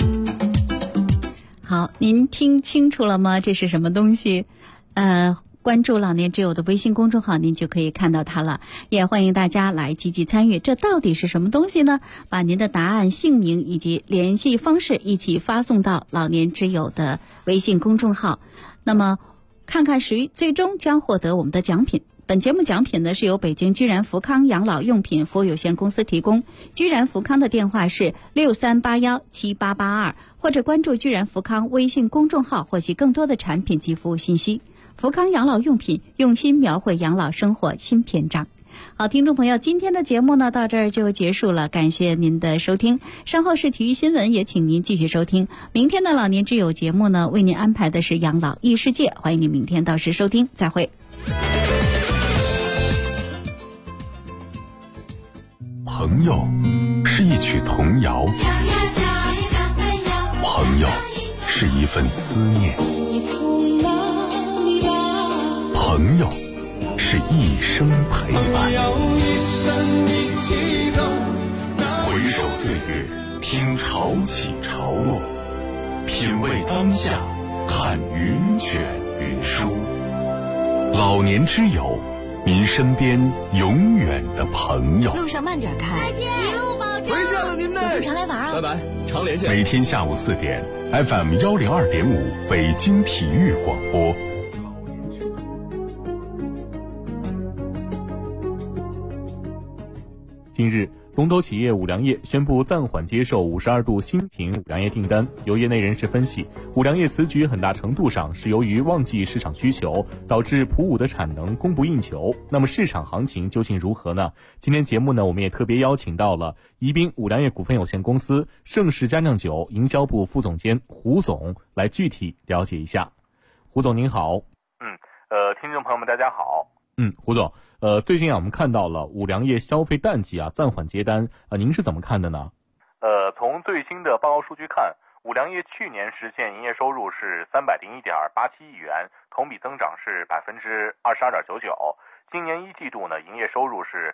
好，您听清楚了吗？这是什么东西？关注老年之友的微信公众号，您就可以看到它了。也欢迎大家来积极参与。这到底是什么东西呢？把您的答案、姓名以及联系方式一起发送到老年之友的微信公众号。那么，看看谁最终将获得我们的奖品。本节目奖品呢是由北京居然福康养老用品服务有限公司提供。居然福康的电话是63817882，或者关注居然福康微信公众号获取更多的产品及服务信息。福康养老用品，用心描绘养老生活新篇章。好，听众朋友，今天的节目呢到这儿就结束了，感谢您的收听。稍后是体育新闻，也请您继续收听。明天的老年之友节目呢，为您安排的是养老异世界，欢迎您明天到时收听，再会。
朋友是一曲童谣，朋友是一份思念，朋友是一生陪伴。回首岁月，听潮起潮落，品味当下，看云卷云舒。老年之友，您身边永远的朋友。
路上慢点开，
再见，一路保重。
回见了您呢，
有空常来玩啊。
拜拜，常联系。
每天下午4点 ，FM 102.5北京体育广播。
近日，龙头企业五粮液宣布暂缓接受52度新品五粮液订单。有业内人士分析，五粮液此举很大程度上是由于旺季市场需求，导致普五的产能供不应求。那么市场行情究竟如何呢？今天节目呢，我们也特别邀请到了宜宾五粮液股份有限公司盛世佳酿酒营销部副总监胡总来具体了解一下。胡总您好。
听众朋友们大家好。
胡总，最近我们看到了五粮液消费淡季暂缓接单，您是怎么看的呢？
从最新的报告数据看，五粮液去年实现营业收入是301.87亿元，同比增长是22.99%。今年一季度呢，营业收入是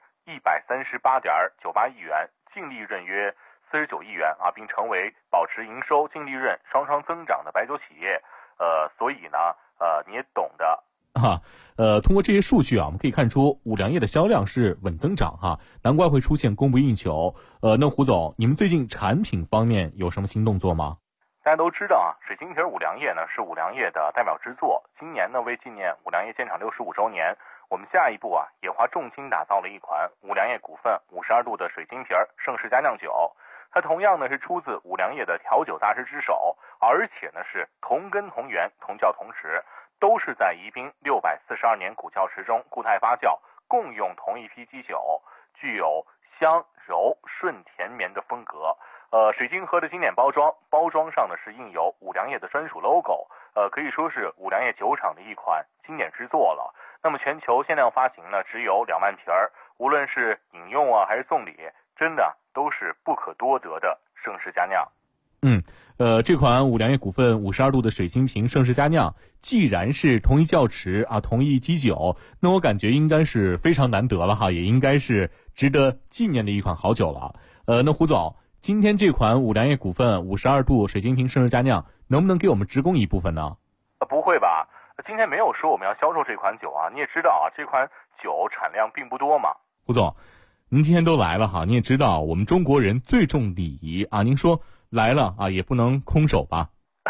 138.98亿元，净利润约49亿元并成为保持营收、净利润双双增长的白酒企业。所以呢，你也懂的。
通过这些数据我们可以看出五粮液的销量是稳增长难怪会出现供不应求。那胡总，你们最近产品方面有什么新动作吗？
大家都知道水晶瓶五粮液呢是五粮液的代表之作。今年呢，为纪念五粮液建厂65周年，我们下一步也花重金打造了一款五粮液股份52度的水晶瓶盛世佳酿酒。它同样呢是出自五粮液的调酒大师之手，而且呢是同根同源、同窖同池，都是在宜宾642年古窖池中固态发酵，共用同一批基酒，具有香柔顺甜绵的风格。水晶盒的经典包装上呢是印有五粮液的专属 logo， 可以说是五粮液酒厂的一款经典之作了。那么全球限量发行呢只有2万瓶，无论是饮用还是送礼，真的都是不可多得的盛世佳酿。
这款五粮液股份52度的水晶瓶盛世佳酿，既然是同一窖池同一基酒，那我感觉应该是非常难得了也应该是值得纪念的一款好酒了。那胡总，今天这款五粮液股份52度水晶瓶盛世佳酿能不能给我们直供一部分呢？
不会吧，今天没有说我们要销售这款酒你也知道这款酒产量并不多嘛。
胡总，您今天都来了你也知道我们中国人最重礼仪您说来了也不能空手吧？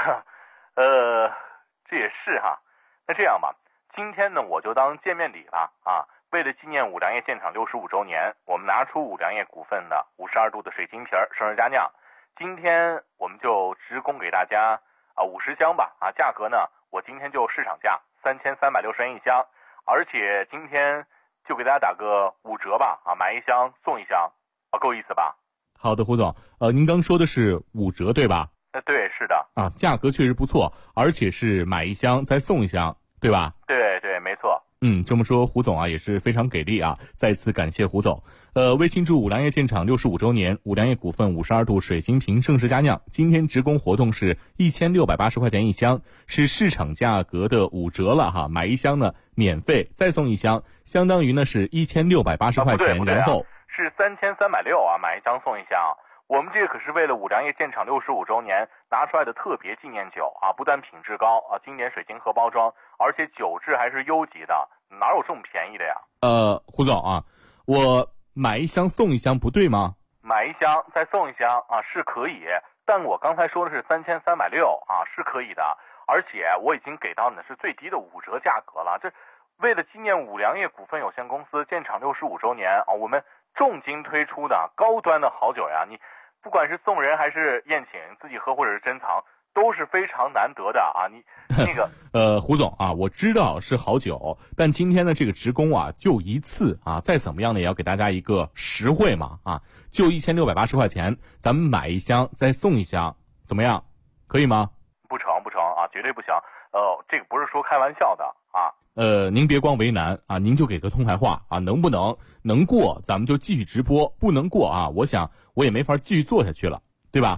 这也是那这样吧，今天呢我就当见面礼了为了纪念五粮液建厂65周年，我们拿出五粮液股份的52度的水晶瓶盛世佳酿，今天我们就直供给大家50箱吧价格呢我今天就市场价3360元一箱，而且今天就给大家打个5折吧，啊，买1箱送1箱，啊，够意思吧？
好的，胡总，您刚说的是5折对吧？
对，是的。
啊，价格确实不错，而且是买1箱再送1箱，对吧？
对对，没错。
这么说胡总啊也是非常给力啊，再次感谢胡总。为庆祝五粮液建厂65周年，五粮液股份52度水晶瓶盛世佳酿今天直供活动是1680块钱1箱，是市场价格的5折了哈，买1箱呢免费再送1箱，相当于呢是1680块钱，然后
是3360啊，买1箱送1箱。我们这个可是为了五粮液建厂65周年拿出来的特别纪念酒啊，不但品质高啊，经典水晶盒包装，而且酒质还是优级的，哪有这么便宜的呀？
胡总啊，我买1箱送1箱不对吗？
买1箱再送1箱啊是可以，但我刚才说的是3360啊，是可以的，而且我已经给到你的是最低的5折价格了。这为了纪念五粮液股份有限公司建厂65周年啊，我们重金推出的高端的好酒呀，你不管是送人还是宴请，自己喝或者是珍藏，都是非常难得的啊！你那个
胡总啊，我知道是好酒，但今天的这个直供啊，就一次啊，再怎么样呢，也要给大家一个实惠嘛啊，就1680块钱，咱们买1箱再送1箱，怎么样？可以吗？
不成啊，绝对不行。这个不是说开玩笑的啊。
您别光为难啊，您就给个痛快话啊，能不能过，咱们就继续直播；不能过啊，我想我也没法继续做下去了，对吧？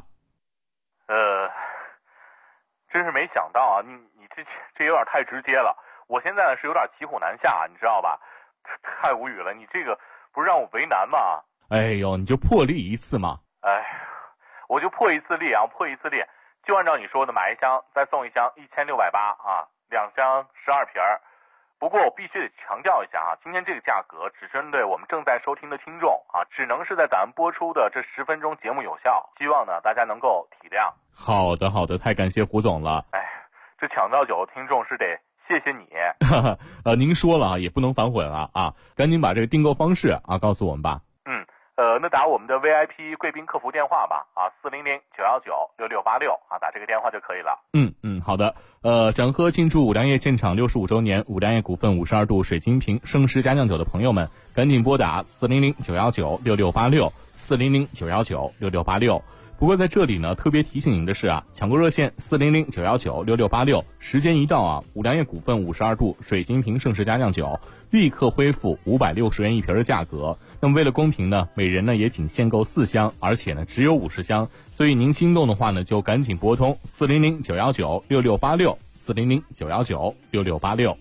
真是没想到啊，你这有点太直接了。我现在呢是有点骑虎难下，你知道吧？太无语了，你这个不是让我为难吗？
哎呦，你就破例一次嘛。
我就破一次例啊，就按照你说的，买1箱再送1箱，1680啊，2箱12瓶儿。不过我必须得强调一下啊，今天这个价格只针对我们正在收听的听众啊，只能是在咱们播出的这10分钟节目有效，希望呢大家能够体谅。
好的，太感谢胡总了。
这抢到酒的听众是得谢谢你。
您说了啊，也不能反悔了啊，赶紧把这个订购方式啊告诉我们吧。
那打我们的 VIP 贵宾客服电话吧啊，400-919-6686啊，打这个电话就可以了。
好的。想喝庆祝五粮液建厂65周年五粮液股份52度水晶瓶盛世佳酿酒的朋友们，赶紧拨打400-919-6686 400-919-6686。不过在这里呢，特别提醒您的是啊，抢购热线400-919-6686，时间一到啊，五粮液股份52度水晶瓶盛世佳酿酒立刻恢复560元1瓶的价格。那么为了公平呢，每人呢也仅限购4箱，而且呢只有50箱，所以您心动的话呢，就赶紧拨通400-919-6686 400-919-6686。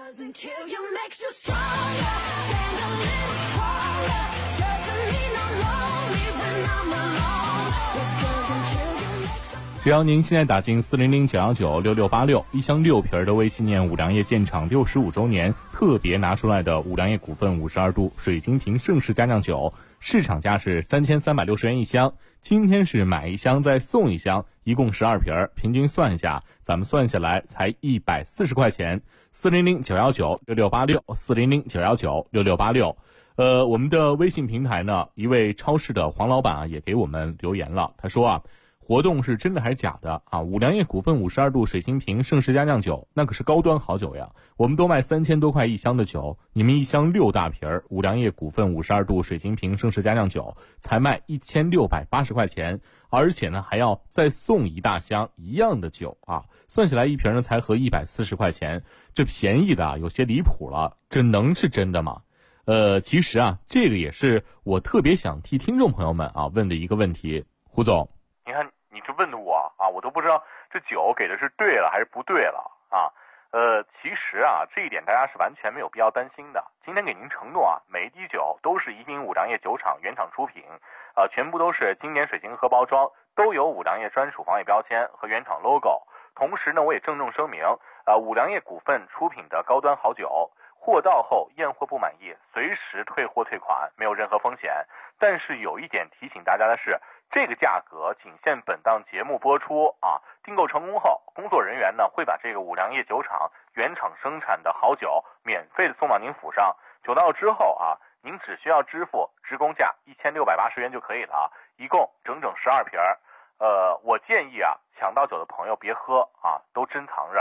只要您现在打进400-919-6686，一箱6瓶的为纪念五粮液建厂65周年特别拿出来的五粮液股份52度水晶瓶盛世佳酿酒，市场价是3360元1箱，今天是买1箱再送1箱，一共12瓶，平均算一下，咱们算下来才140块钱。400-919-6686 400-919-6686。我们的微信平台呢，一位超市的黄老板啊也给我们留言了，他说啊，活动是真的还是假的啊？五粮液股份52度水晶瓶盛世佳酿酒那可是高端好酒呀，我们都卖3000多块1箱的酒，你们1箱6大瓶儿，五粮液股份52度水晶瓶盛世佳酿酒才卖1680块钱，而且呢还要再送1大箱一样的酒啊，算起来一瓶呢才合140块钱，这便宜的啊有些离谱了，这能是真的吗？其实啊，这个也是我特别想替听众朋友们啊问的一个问题，胡总。
你看你这问的我啊，我都不知道这酒给的是对了还是不对了啊。其实啊，这一点大家是完全没有必要担心的。今天给您承诺啊，每一滴酒都是宜宾五粮液酒厂原厂出品，全部都是经典水晶盒包装，都有五粮液专属防伪标签和原厂 logo。同时呢，我也郑重声明，五粮液股份出品的高端好酒，货到后验货不满意，随时退货退款，没有任何风险。但是有一点提醒大家的是，这个价格仅限本档节目播出啊！订购成功后，工作人员呢会把这个五粮液酒厂原厂生产的好酒免费的送到您府上。酒到之后啊，您只需要支付直供价1680元就可以了啊！一共整整12瓶。我建议啊，抢到酒的朋友别喝啊，都珍藏着。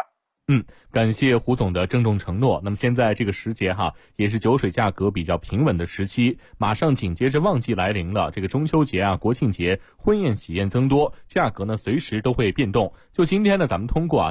感谢胡总的郑重承诺。那么现在这个时节也是酒水价格比较平稳的时期，马上紧接着旺季来临了。这个中秋节国庆节，婚宴喜宴增多，价格呢随时都会变动。就今天呢，咱们通过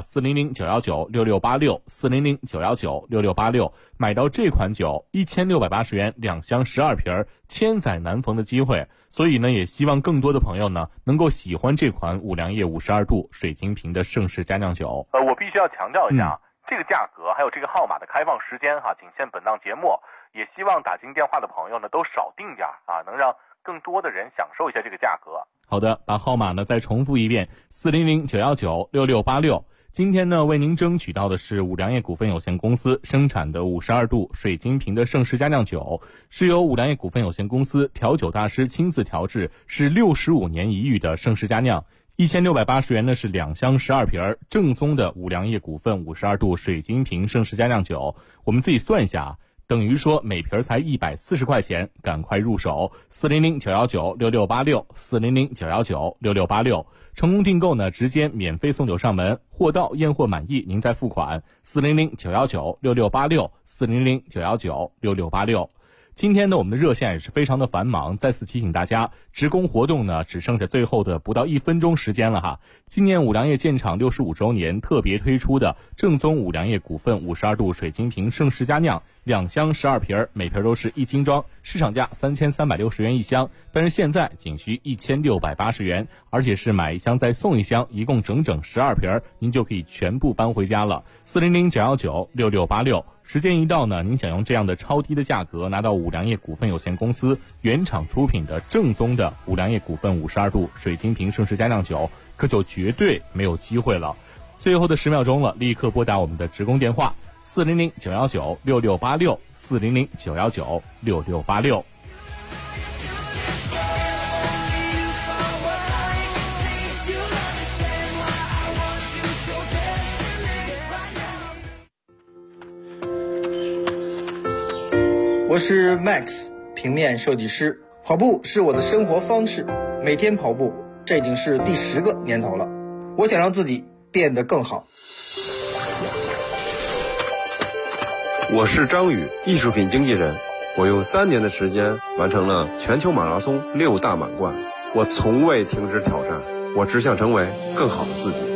400-919-6686，400-919-6686买到这款酒1680元2箱12瓶，千载难逢的机会。所以呢，也希望更多的朋友呢能够喜欢这款五粮液52度水晶瓶的盛世佳酿酒。
我必须要强调一下，这个价格还有这个号码的开放时间仅限本档节目，也希望打进电话的朋友呢都少订点能让更多的人享受一下这个价格。
好的，把号码呢再重复一遍，400-919-6686。今天呢，为您争取到的是五粮液股份有限公司生产的52度水晶瓶的盛世佳酿酒，是由五粮液股份有限公司调酒大师亲自调制，是65年一遇的盛世佳酿。1680元呢是2箱12瓶，正宗的五粮液股份52度水晶瓶盛世佳酿酒。我们自己算一下等于说每瓶才140块钱，赶快入手，400-919-6686，400-919-6686。成功订购呢，直接免费送酒上门，货到验货满意您再付款，400-919-6686，400-919-6686。今天呢，我们的热线也是非常的繁忙，再次提醒大家，职工活动呢只剩下最后的不到1分钟时间了今年五粮液建厂65周年特别推出的正宗五粮液股份52度水晶瓶盛世佳酿，2箱12瓶，每瓶都是1斤装，市场价3360元一箱，但是现在仅需1680元，而且是买1箱再送1箱，一共整整12瓶，您就可以全部搬回家了。400-919-6686。时间一到呢，您想用这样的超低的价格拿到五粮液股份有限公司原厂出品的正宗的五粮液股份52度水晶瓶盛世佳酿酒，可就绝对没有机会了。最后的10秒钟了，立刻拨打我们的职工电话400-919-6686，400-919-6686。
我是 Max， 平面设计师。跑步是我的生活方式，每天跑步，这已经是第10个年头了。我想让自己变得更好。
我是张宇，艺术品经纪人。我用3年的时间完成了全球马拉松6大满贯。我从未停止挑战，我只想成为更好的自己。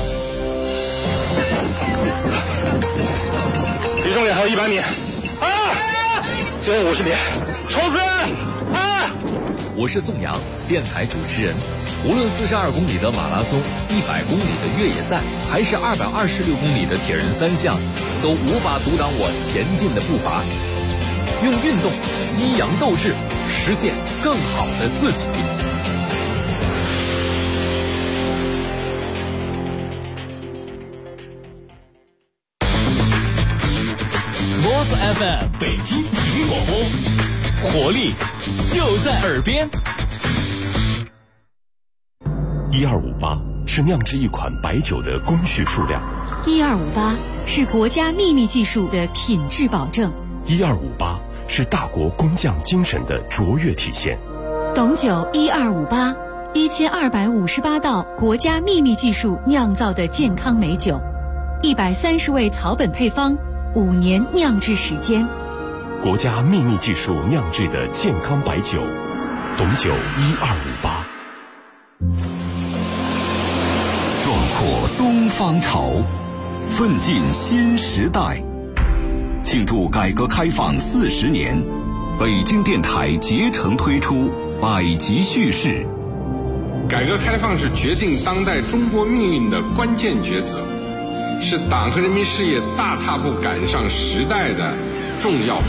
离终点还有100米。最后50米，冲刺！
我是宋阳，电台主持人。无论42公里的马拉松、100公里的越野赛，还是226公里的铁人3项，都无法阻挡我前进的步伐。用运动激扬斗志，实现更好的自己。
Sports FM 北京体育广播，活力就在耳边。
1258是酿制一款白酒的工序数量
，1258是国家秘密技术的品质保证
，1258是大国工匠精神的卓越体现。
董酒1258，1258道国家秘密技术酿造的健康美酒，130味草本配方，5年酿制时间，
国家秘密技术酿制的健康白酒，董酒1258。
壮阔东方潮，奋进新时代。庆祝改革开放40年，北京电台竭诚推出百集叙事。
改革开放是决定当代中国命运的关键抉择，是党和人民事业大踏步赶上时代的重要